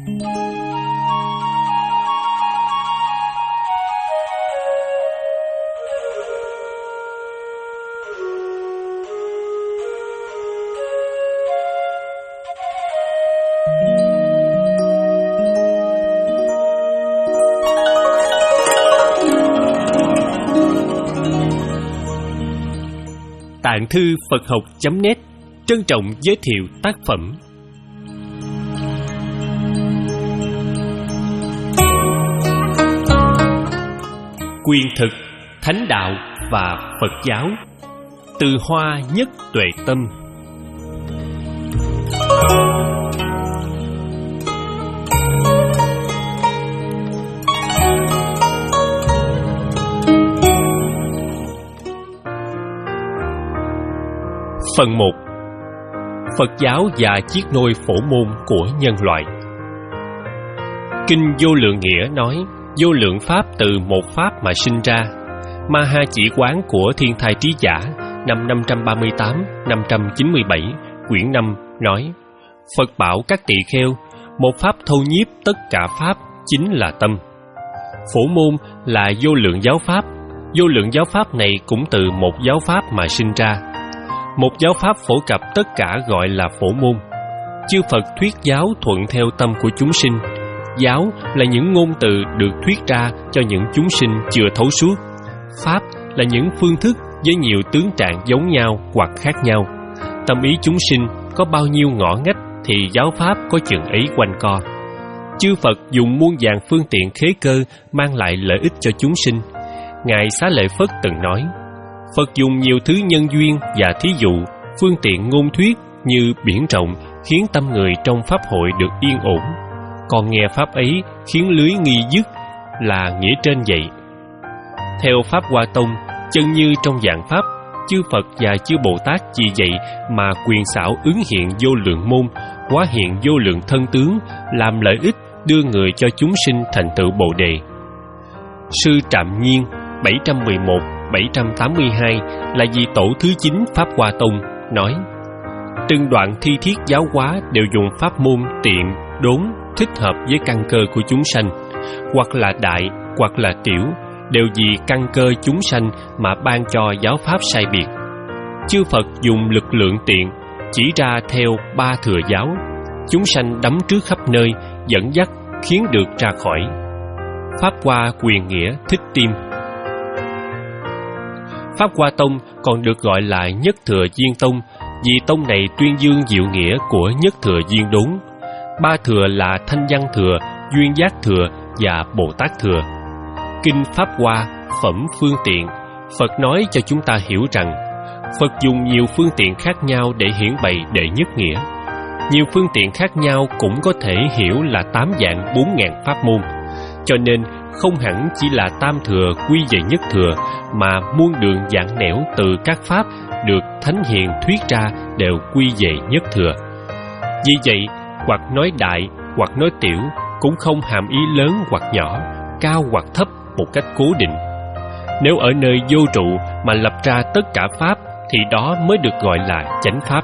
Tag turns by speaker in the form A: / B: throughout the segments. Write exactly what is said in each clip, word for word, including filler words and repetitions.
A: Tạng thư Phật học chấm net trân trọng giới thiệu tác phẩm Quyền thực, Thánh đạo và Phật giáo, từ Hoa Nhất Tuệ Tâm. Phần một. Phật giáo và chiếc nôi phổ môn của nhân loại. Kinh Vô Lượng Nghĩa nói, vô lượng pháp từ một pháp mà sinh ra. Ma Ha Chỉ Quán của Thiên Thai Trí Giả, năm năm trăm ba mươi tám đến năm trăm chín mươi bảy, quyển năm nói, Phật bảo các tỳ kheo, một pháp thâu nhiếp tất cả pháp chính là tâm. Phổ môn là vô lượng giáo pháp. Vô lượng giáo pháp này cũng từ một giáo pháp mà sinh ra. Một giáo pháp phổ cập tất cả gọi là phổ môn. Chư Phật thuyết giáo thuận theo tâm của chúng sinh. Giáo là những ngôn từ được thuyết ra cho những chúng sinh chưa thấu suốt. Pháp là những phương thức với nhiều tướng trạng giống nhau hoặc khác nhau. Tâm ý chúng sinh có bao nhiêu ngõ ngách thì giáo pháp có chừng ấy quanh co. Chư Phật dùng muôn vàn phương tiện khế cơ mang lại lợi ích cho chúng sinh. Ngài Xá Lợi Phất từng nói, Phật dùng nhiều thứ nhân duyên và thí dụ, phương tiện ngôn thuyết như biển rộng khiến tâm người trong pháp hội được yên ổn. Còn nghe pháp ấy khiến lưới nghi dứt là nghĩa trên vậy. Theo Pháp Hoa Tông, chân như trong dạng pháp, chư Phật và chư Bồ Tát vì vậy mà quyền xảo ứng hiện vô lượng môn, hóa hiện vô lượng thân tướng, làm lợi ích đưa người cho chúng sinh thành tựu Bồ Đề. Sư Trạm Nhiên bảy trăm mười một đến bảy trăm tám mươi hai là vị tổ thứ chín Pháp Hoa Tông nói, từng đoạn thi thiết giáo hóa đều dùng pháp môn tiện, đốn, thích hợp với căn cơ của chúng sanh, hoặc là đại, hoặc là tiểu, đều vì căn cơ chúng sanh mà ban cho giáo pháp sai biệt. Chư Phật dùng lực lượng tiện, chỉ ra theo ba thừa giáo, chúng sanh đắm trước khắp nơi, dẫn dắt, khiến được ra khỏi. Pháp Hoa Quyền Nghĩa Thích Tim. Pháp Hoa Tông còn được gọi là Nhất Thừa Duyên Tông, vì tông này tuyên dương diệu nghĩa của Nhất Thừa Duyên Đốn. Ba thừa là Thanh Văn Thừa, Duyên Giác Thừa và Bồ Tát Thừa. Kinh Pháp Hoa Phẩm Phương Tiện, Phật nói cho chúng ta hiểu rằng Phật dùng nhiều phương tiện khác nhau để hiển bày đệ nhất nghĩa. Nhiều phương tiện khác nhau cũng có thể hiểu là tám dạng bốn ngàn pháp môn. Cho nên không hẳn chỉ là tam thừa quy về nhất thừa, mà muôn đường dạng nẻo từ các pháp được Thánh Hiền thuyết ra đều quy về nhất thừa. Vì vậy, hoặc nói đại, hoặc nói tiểu, cũng không hàm ý lớn hoặc nhỏ, cao hoặc thấp một cách cố định. Nếu ở nơi vô trụ mà lập ra tất cả pháp, thì đó mới được gọi là chánh pháp.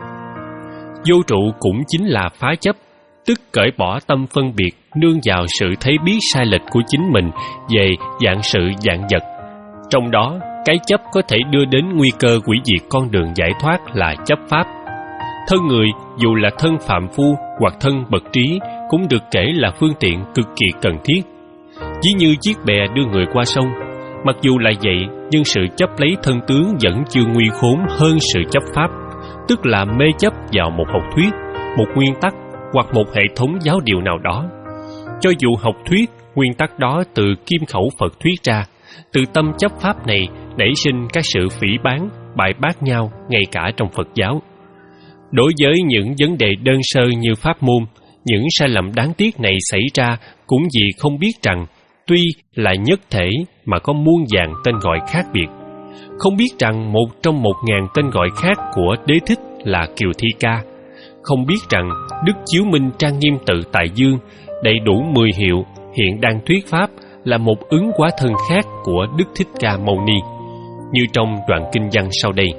A: Vô trụ cũng chính là phá chấp, tức cởi bỏ tâm phân biệt, nương vào sự thấy biết sai lệch của chính mình về dạng sự dạng vật. Trong đó, cái chấp có thể đưa đến nguy cơ hủy diệt con đường giải thoát là chấp pháp. Thân người, dù là thân phàm phu hoặc thân bậc trí, cũng được kể là phương tiện cực kỳ cần thiết. Ví như chiếc bè đưa người qua sông, mặc dù là vậy, nhưng sự chấp lấy thân tướng vẫn chưa nguy khốn hơn sự chấp pháp, tức là mê chấp vào một học thuyết, một nguyên tắc hoặc một hệ thống giáo điều nào đó. Cho dù học thuyết, nguyên tắc đó từ kim khẩu Phật thuyết ra, từ tâm chấp pháp này nảy sinh các sự phỉ báng, bài bác nhau ngay cả trong Phật giáo. Đối với những vấn đề đơn sơ như pháp môn, những sai lầm đáng tiếc này xảy ra cũng vì không biết rằng tuy là nhất thể mà có muôn vàn tên gọi khác biệt. Không biết rằng một trong một ngàn tên gọi khác của Đế Thích là Kiều Thi Ca. Không biết rằng Đức Chiếu Minh Trang Nghiêm Tự Tại Dương đầy đủ mười hiệu hiện đang thuyết pháp là một ứng hóa thân khác của Đức Thích Ca Mâu Ni, như trong đoạn kinh văn sau đây.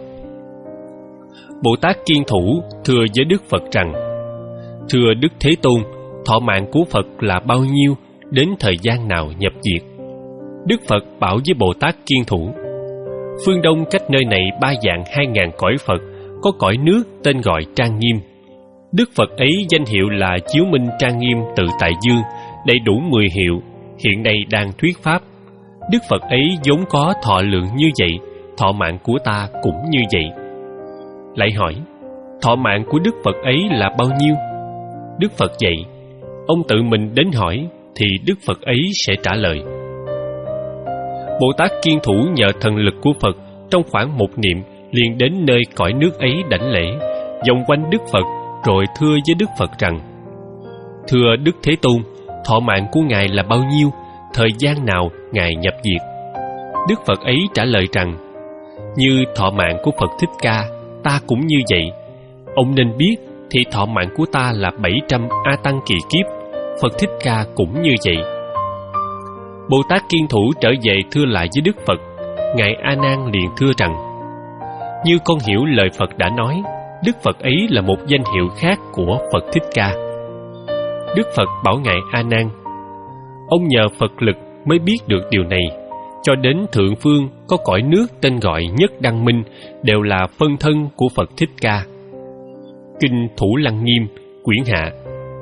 A: Bồ Tát Kiên Thủ thưa với Đức Phật rằng: Thưa Đức Thế Tôn, thọ mạng của Phật là bao nhiêu, đến thời gian nào nhập diệt. Đức Phật bảo với Bồ Tát Kiên Thủ: phương Đông cách nơi này ba vạn hai ngàn cõi Phật, có cõi nước tên gọi Trang Nghiêm. Đức Phật ấy danh hiệu là Chiếu Minh Trang Nghiêm Tự Tại Dương, đầy đủ mười hiệu, hiện nay đang thuyết pháp. Đức Phật ấy vốn có thọ lượng như vậy, thọ mạng của ta cũng như vậy. Lại hỏi: thọ mạng của Đức Phật ấy là bao nhiêu? Đức Phật dạy: ông tự mình đến hỏi, thì Đức Phật ấy sẽ trả lời. Bồ Tát Kiên Thủ nhờ thần lực của Phật, trong khoảng một niệm liền đến nơi cõi nước ấy đảnh lễ, vòng quanh Đức Phật, rồi thưa với Đức Phật rằng: thưa Đức Thế Tôn, thọ mạng của Ngài là bao nhiêu, thời gian nào Ngài nhập diệt? Đức Phật ấy trả lời rằng: như thọ mạng của Phật Thích Ca, ta cũng như vậy. Ông nên biết, thì thọ mạng của ta là bảy trăm A Tăng kỳ kiếp, Phật Thích Ca cũng như vậy. Bồ Tát Kiên Thủ trở về thưa lại với Đức Phật. Ngài A Nan liền thưa rằng: như con hiểu lời Phật đã nói, Đức Phật ấy là một danh hiệu khác của Phật Thích Ca. Đức Phật bảo Ngài A Nan: ông nhờ Phật lực mới biết được điều này. Cho đến thượng phương có cõi nước tên gọi Nhất Đăng Minh, đều là phân thân của Phật Thích Ca. Kinh Thủ Lăng Nghiêm, quyển hạ.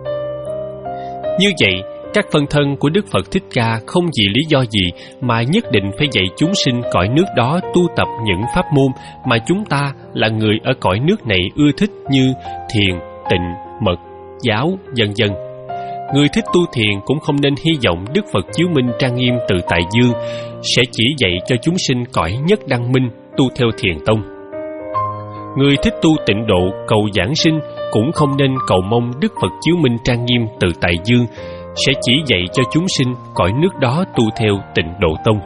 A: Như vậy, các phân thân của Đức Phật Thích Ca không vì lý do gì mà nhất định phải dạy chúng sinh cõi nước đó tu tập những pháp môn mà chúng ta là người ở cõi nước này ưa thích, như thiền, tịnh, mật, giáo, vân vân. Người thích tu thiền cũng không nên hy vọng Đức Phật Chiếu Minh Trang Nghiêm Tự Tại Dương sẽ chỉ dạy cho chúng sinh cõi Nhất Đăng Minh tu theo thiền tông. Người thích tu tịnh độ cầu giảng sinh cũng không nên cầu mong Đức Phật Chiếu Minh Trang Nghiêm Tự Tại Dương sẽ chỉ dạy cho chúng sinh cõi nước đó tu theo tịnh độ tông.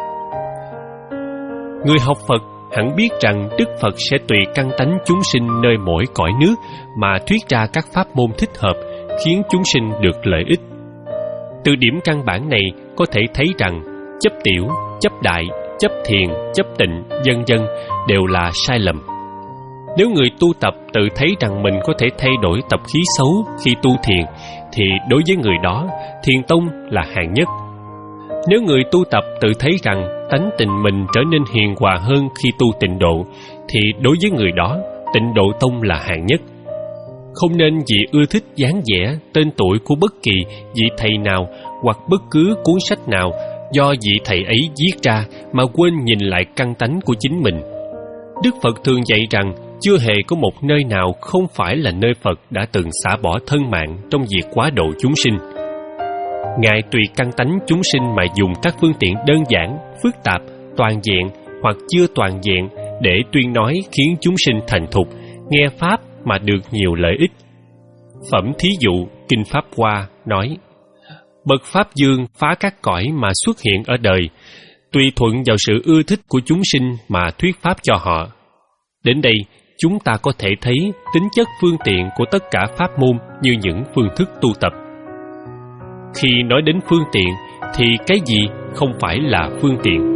A: Người học Phật hẳn biết rằng Đức Phật sẽ tùy căn tánh chúng sinh nơi mỗi cõi nước mà thuyết ra các pháp môn thích hợp, khiến chúng sinh được lợi ích. Từ điểm căn bản này có thể thấy rằng chấp tiểu, chấp đại, chấp thiền, chấp tịnh, vân vân đều là sai lầm. Nếu người tu tập tự thấy rằng mình có thể thay đổi tập khí xấu khi tu thiền, thì đối với người đó, thiền tông là hạng nhất. Nếu người tu tập tự thấy rằng tánh tình mình trở nên hiền hòa hơn khi tu tịnh độ, thì đối với người đó, tịnh độ tông là hạng nhất. Không nên vì ưa thích dáng vẻ, tên tuổi của bất kỳ vị thầy nào hoặc bất cứ cuốn sách nào do vị thầy ấy viết ra mà quên nhìn lại căn tánh của chính mình. Đức Phật thường dạy rằng chưa hề có một nơi nào không phải là nơi Phật đã từng xả bỏ thân mạng trong việc quá độ chúng sinh. Ngài tùy căn tánh chúng sinh mà dùng các phương tiện đơn giản, phức tạp, toàn diện hoặc chưa toàn diện để tuyên nói, khiến chúng sinh thành thục, nghe Pháp mà được nhiều lợi ích. Phẩm thí dụ Kinh Pháp Hoa nói: bậc Pháp Dương phá các cõi mà xuất hiện ở đời, tùy thuận vào sự ưa thích của chúng sinh mà thuyết Pháp cho họ. Đến đây, chúng ta có thể thấy tính chất phương tiện của tất cả pháp môn như những phương thức tu tập. Khi nói đến phương tiện, thì cái gì không phải là phương tiện?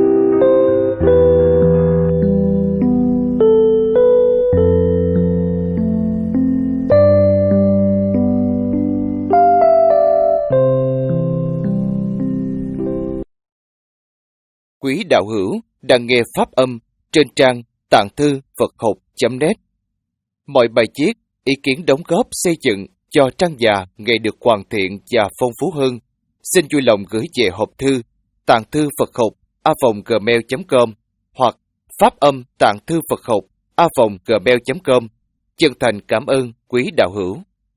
B: Quý đạo hữu đang nghe pháp âm trên trang tạng thư Phật học chấm net. Mọi bài viết, ý kiến đóng góp xây dựng cho trang già ngày được hoàn thiện và phong phú hơn, xin vui lòng gửi về hộp thư tạng thư Phật học a vòng gmail chấm com hoặc pháp âm tạng thư Phật học a vòng gmail chấm com. Chân thành cảm ơn quý đạo hữu.